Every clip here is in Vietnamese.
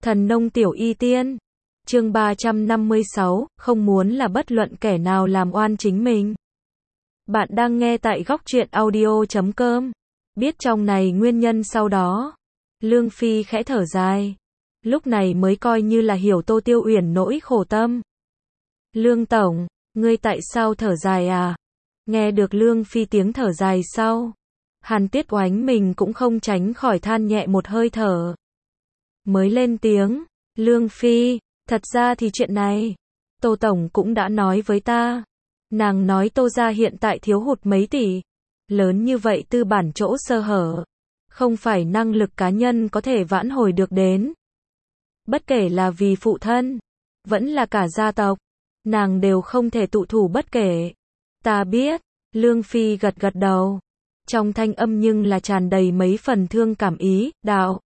Thần nông tiểu y tiên. Chương 356, không muốn là bất luận kẻ nào làm oan chính mình. Bạn đang nghe tại góc truyện audio.com. Biết trong này nguyên nhân sau đó, Lương Phi khẽ thở dài. Lúc này mới coi như là hiểu Tô Tiêu Uyển nỗi khổ tâm. Lương tổng, ngươi tại sao thở dài à? Nghe được Lương Phi tiếng thở dài sau, Hàn Tiết Oánh mình cũng không tránh khỏi than nhẹ một hơi thở. Mới lên tiếng, Lương Phi, thật ra thì chuyện này, Tô Tổng cũng đã nói với ta. Nàng nói Tô gia hiện tại thiếu hụt mấy tỷ. Lớn như vậy tư bản chỗ sơ hở. Không phải năng lực cá nhân có thể vãn hồi được đến. Bất kể là vì phụ thân, vẫn là cả gia tộc, nàng đều không thể tụ thủ bất kể. Ta biết, Lương Phi gật gật đầu. Trong thanh âm nhưng là tràn đầy mấy phần thương cảm ý, đạo.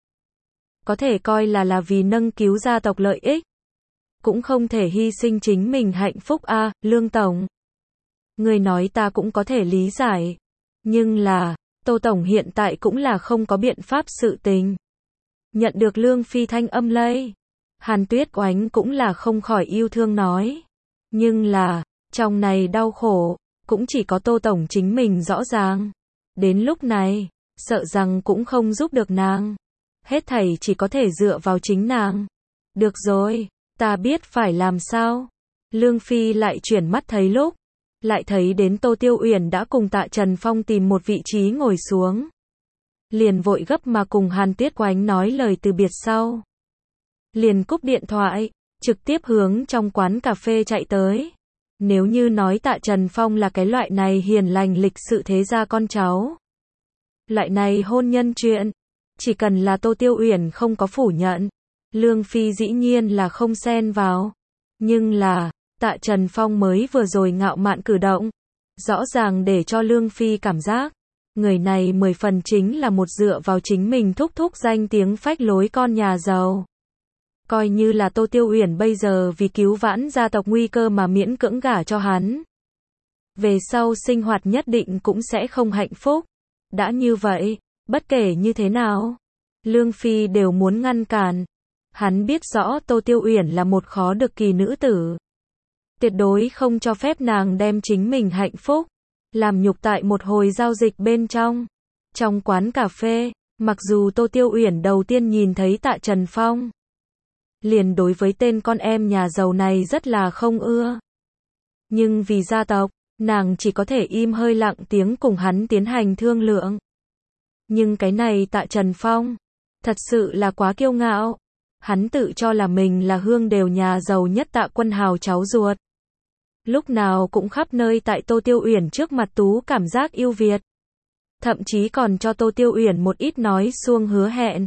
Có thể coi là vì nâng cứu gia tộc lợi ích. Cũng không thể hy sinh chính mình hạnh phúc a, Lương Tổng. Người nói ta cũng có thể lý giải. Nhưng là, Tô Tổng hiện tại cũng là không có biện pháp sự tình. Nhận được Lương Phi thanh âm lây. Hàn Tuyết Oánh cũng là không khỏi yêu thương nói. Nhưng là, trong này đau khổ, cũng chỉ có Tô Tổng chính mình rõ ràng. Đến lúc này, sợ rằng cũng không giúp được nàng. Hết thảy chỉ có thể dựa vào chính nàng. Được rồi, ta biết phải làm sao. Lương Phi lại chuyển mắt thấy lúc. Lại thấy đến Tô Tiêu Uyển đã cùng Tạ Trần Phong tìm một vị trí ngồi xuống. Liền vội gấp mà cùng Hàn Tiết Oánh nói lời từ biệt sau. Liền cúp điện thoại, trực tiếp hướng trong quán cà phê chạy tới. Nếu như nói Tạ Trần Phong là cái loại này hiền lành lịch sự thế gia con cháu. Loại này hôn nhân chuyện, chỉ cần là Tô Tiêu Uyển không có phủ nhận, Lương Phi dĩ nhiên là không xen vào. Nhưng là, Tạ Trần Phong mới vừa rồi ngạo mạn cử động, rõ ràng để cho Lương Phi cảm giác, người này 10 phần chính là một dựa vào chính mình thúc thúc danh tiếng phách lối con nhà giàu. Coi như là Tô Tiêu Uyển bây giờ vì cứu vãn gia tộc nguy cơ mà miễn cưỡng gả cho hắn. Về sau sinh hoạt nhất định cũng sẽ không hạnh phúc. Đã như vậy, bất kể như thế nào, Lương Phi đều muốn ngăn cản. Hắn biết rõ Tô Tiêu Uyển là một khó được kỳ nữ tử. Tuyệt đối không cho phép nàng đem chính mình hạnh phúc làm nhục tại một hồi giao dịch bên trong. Trong quán cà phê, mặc dù Tô Tiêu Uyển đầu tiên nhìn thấy Tạ Trần Phong, liền đối với tên con em nhà giàu này rất là không ưa. Nhưng vì gia tộc, nàng chỉ có thể im hơi lặng tiếng cùng hắn tiến hành thương lượng. Nhưng cái này Tạ Trần Phong, thật sự là quá kiêu ngạo. Hắn tự cho là mình là hương đều nhà giàu nhất Tạ Quân Hào cháu ruột. Lúc nào cũng khắp nơi tại Tô Tiêu Uyển trước mặt tú cảm giác yêu Việt. Thậm chí còn cho Tô Tiêu Uyển một ít nói suông hứa hẹn.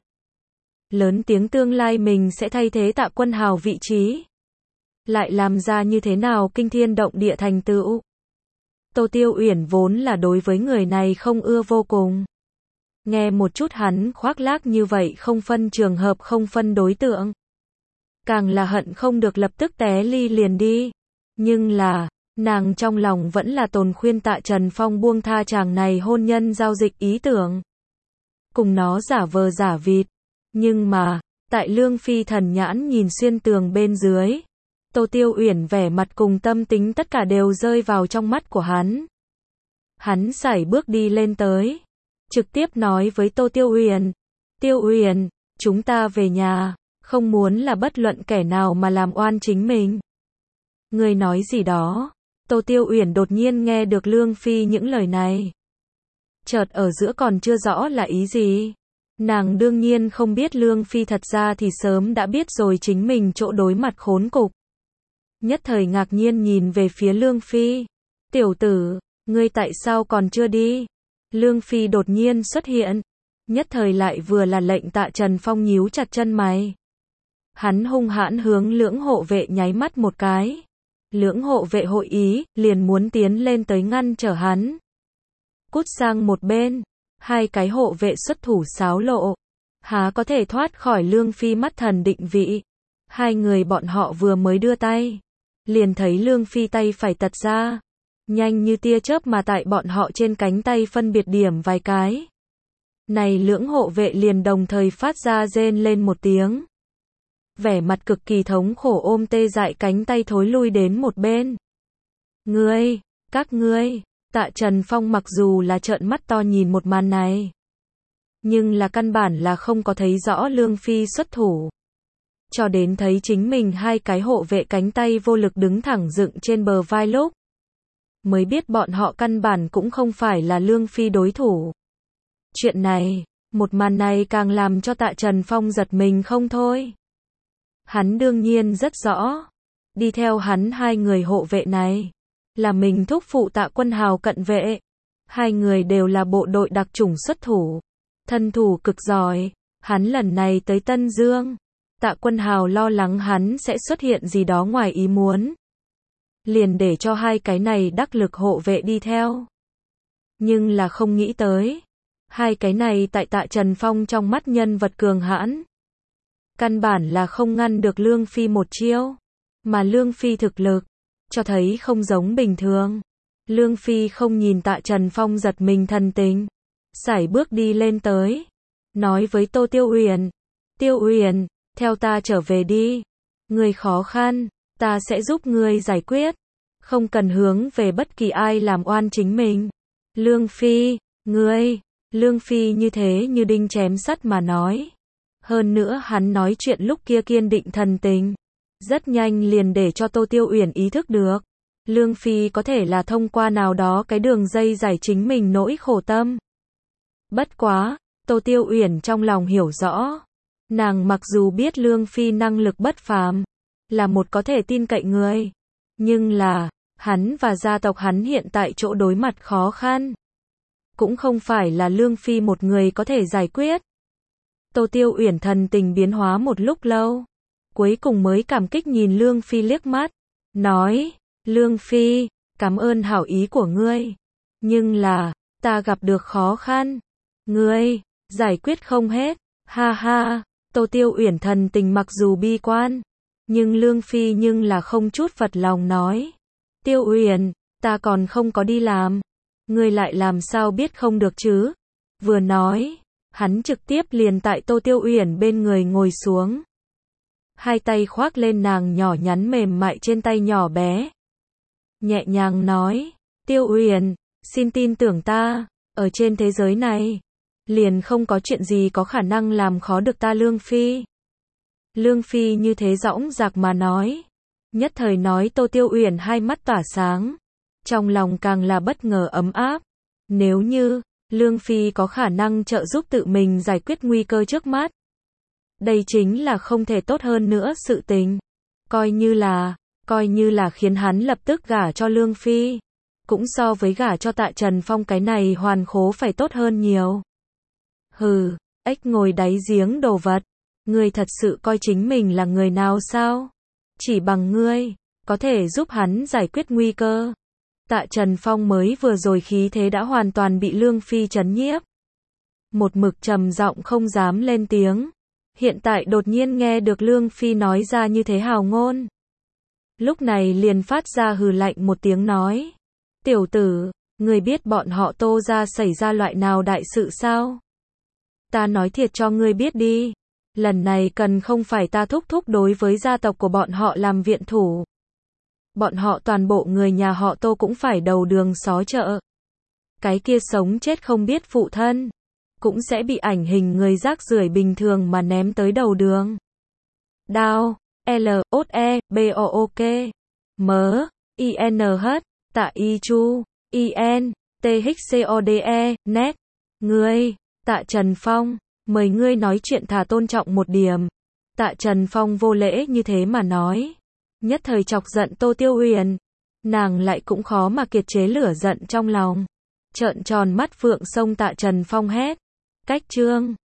Lớn tiếng tương lai mình sẽ thay thế Tạ Quân Hào vị trí. Lại làm ra như thế nào kinh thiên động địa thành tựu. Tô Tiêu Uyển vốn là đối với người này không ưa vô cùng. Nghe một chút hắn khoác lác như vậy không phân trường hợp không phân đối tượng. Càng là hận không được lập tức té ly liền đi. Nhưng là, nàng trong lòng vẫn là tồn khuyên Tạ Trần Phong buông tha chàng này hôn nhân giao dịch ý tưởng. Cùng nó giả vờ giả vịt. Nhưng mà, tại Lương Phi thần nhãn nhìn xuyên tường bên dưới. Tô Tiêu Uyển vẻ mặt cùng tâm tính tất cả đều rơi vào trong mắt của hắn. Hắn sải bước đi lên tới. Trực tiếp nói với Tô Tiêu Uyển. Tiêu Uyển, chúng ta về nhà, không muốn là bất luận kẻ nào mà làm oan chính mình. Người nói gì đó? Tô Tiêu Uyển đột nhiên nghe được Lương Phi những lời này. Chợt ở giữa còn chưa rõ là ý gì. Nàng đương nhiên không biết Lương Phi thật ra thì sớm đã biết rồi chính mình chỗ đối mặt khốn cục. Nhất thời ngạc nhiên nhìn về phía Lương Phi. Tiểu tử, ngươi tại sao còn chưa đi? Lương Phi đột nhiên xuất hiện. Nhất thời lại vừa là lệnh Tạ Trần Phong nhíu chặt chân mày. Hắn hung hãn hướng lưỡng hộ vệ nháy mắt một cái. Lưỡng hộ vệ hội ý, liền muốn tiến lên tới ngăn trở hắn. Cút sang một bên. Hai cái hộ vệ xuất thủ xáo lộ. Há có thể thoát khỏi Lương Phi mắt thần định vị. Hai người bọn họ vừa mới đưa tay. Liền thấy Lương Phi tay phải tật ra. Nhanh như tia chớp mà tại bọn họ trên cánh tay phân biệt điểm vài cái. Này lưỡng hộ vệ liền đồng thời phát ra rên lên một tiếng. vẻ mặt cực kỳ thống khổ ôm tê dại cánh tay thối lui đến một bên. Ngươi, các ngươi, Tạ Trần Phong mặc dù là trợn mắt to nhìn một màn này, nhưng là căn bản là không có thấy rõ Lương Phi xuất thủ. Cho đến thấy chính mình hai cái hộ vệ cánh tay vô lực đứng thẳng dựng trên bờ vai lúc, mới biết bọn họ căn bản cũng không phải là Lương Phi đối thủ. Chuyện này, một màn này càng làm cho Tạ Trần Phong giật mình không thôi. Hắn đương nhiên rất rõ, đi theo hắn hai người hộ vệ này, là mình thúc phụ Tạ Quân Hào cận vệ. Hai người đều là bộ đội đặc chủng xuất thủ, thân thủ cực giỏi. Hắn lần này tới Tân Dương, Tạ Quân Hào lo lắng hắn sẽ xuất hiện gì đó ngoài ý muốn, liền để cho hai cái này đắc lực hộ vệ đi theo. Nhưng là không nghĩ tới, hai cái này tại Tạ Trần Phong trong mắt nhân vật cường hãn, căn bản là không ngăn được Lương Phi một chiêu, mà Lương Phi thực lực cho thấy không giống bình thường. Lương Phi không nhìn Tạ Trần Phong giật mình thần tình, sải bước đi lên tới, nói với Tô Tiêu Uyển, Tiêu Uyển, theo ta trở về đi, người khó khăn, ta sẽ giúp ngươi giải quyết, không cần hướng về bất kỳ ai làm oan chính mình. Lương Phi, ngươi, Lương Phi như thế như đinh chém sắt mà nói. Hơn nữa hắn nói chuyện lúc kia kiên định thần tình, rất nhanh liền để cho Tô Tiêu Uyển ý thức được, Lương Phi có thể là thông qua nào đó cái đường dây giải chính mình nỗi khổ tâm. Bất quá, Tô Tiêu Uyển trong lòng hiểu rõ, nàng mặc dù biết Lương Phi năng lực bất phàm, là một có thể tin cậy người, nhưng là, hắn và gia tộc hắn hiện tại chỗ đối mặt khó khăn, cũng không phải là Lương Phi một người có thể giải quyết. Tô Tiêu Uyển thần tình biến hóa một lúc lâu, cuối cùng mới cảm kích nhìn Lương Phi liếc mắt, nói, Lương Phi, cảm ơn hảo ý của ngươi, nhưng là, ta gặp được khó khăn, ngươi, giải quyết không hết, ha ha. Tô Tiêu Uyển thần tình mặc dù bi quan, nhưng Lương Phi nhưng là không chút phật lòng nói, Tiêu Uyển, ta còn không có đi làm, ngươi lại làm sao biết không được chứ. Vừa nói, hắn trực tiếp liền tại Tô Tiêu Uyển bên người ngồi xuống, hai tay khoác lên nàng nhỏ nhắn mềm mại trên tay nhỏ bé, nhẹ nhàng nói, Tiêu Uyển, xin tin tưởng ta, ở trên thế giới này, liền không có chuyện gì có khả năng làm khó được ta Lương Phi. Lương Phi như thế dõng dạc mà nói, nhất thời nói Tô Tiêu Uyển hai mắt tỏa sáng, trong lòng càng là bất ngờ ấm áp. Nếu như Lương Phi có khả năng trợ giúp tự mình giải quyết nguy cơ trước mắt, đây chính là không thể tốt hơn nữa sự tình. Coi như là khiến hắn lập tức gả cho Lương Phi, cũng so với gả cho Tạ Trần Phong cái này hoàn khố phải tốt hơn nhiều. Hừ, ếch ngồi đáy giếng đồ vật, ngươi thật sự coi chính mình là người nào sao? Chỉ bằng ngươi, có thể giúp hắn giải quyết nguy cơ. Tạ Trần Phong mới vừa rồi khí thế đã hoàn toàn bị Lương Phi trấn nhiếp. Một mực trầm giọng không dám lên tiếng. Hiện tại đột nhiên nghe được Lương Phi nói ra như thế hào ngôn. Lúc này liền phát ra hừ lạnh một tiếng nói. Tiểu tử, ngươi biết bọn họ Tô gia xảy ra loại nào đại sự sao? Ta nói thiệt cho ngươi biết đi. Lần này cần không phải ta thúc thúc đối với gia tộc của bọn họ làm viện thủ. Bọn họ toàn bộ người nhà họ Tô cũng phải đầu đường xó chợ. Cái kia sống chết không biết phụ thân, cũng sẽ bị ảnh hình người rác rưởi bình thường mà ném tới đầu đường. Đao, L-O-E-B-O-O-K, Mớ, I-N-H, Tạ Y Chu, I-N, T-H-C-O-D-E, Net. Ngươi, Tạ Trần Phong, mời ngươi nói chuyện thà tôn trọng một điểm. Tạ Trần Phong vô lễ như thế mà nói, nhất thời chọc giận Tô Tiêu Uyển, nàng lại cũng khó mà kiềm chế lửa giận trong lòng, trợn tròn mắt phượng xông Tạ Trần Phong hét, cách chương